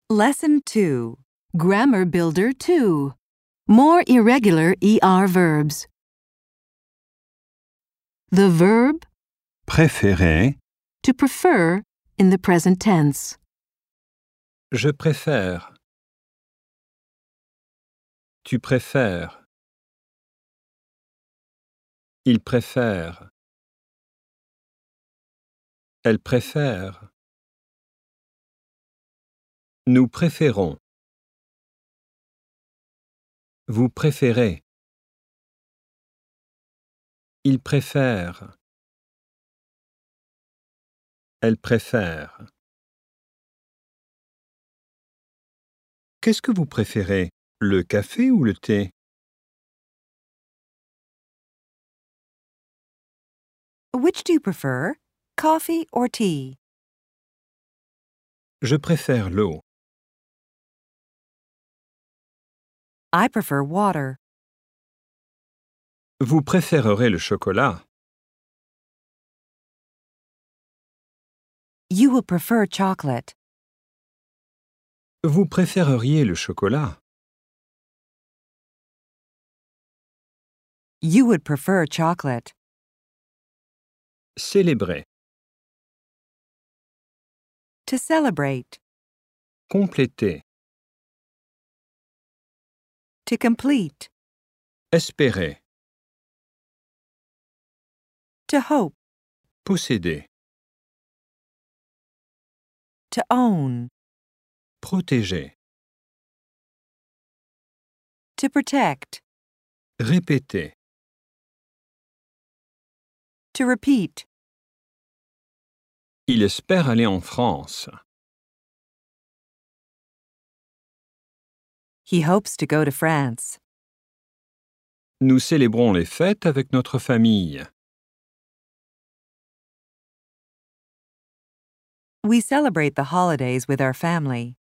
Lesson 2. Grammar Builder 2. More irregular ER verbs. The verb Préférer. to prefer in the present tense. Je préfère. Tu préfères. Il préfère. Elle préfère. Nous préférons. Vous préférez. Il préfère. Elle préfère. Qu'est-ce que vous préférez, le café ou le thé? Which do you prefer, coffee or tea? Je préfère l'eau. I prefer water. Vous préférerez le chocolat. You will prefer chocolate. Vous préféreriez le chocolat. You would prefer chocolate. Célébrer. To celebrate. Compléter. To complete. Espérer. To hope. Posséder. To own. Protéger. To protect. Répéter. To repeat. Il espère aller en France. He hopes to go to France. Nous célébrons les fêtes avec notre famille. We celebrate the holidays with our family.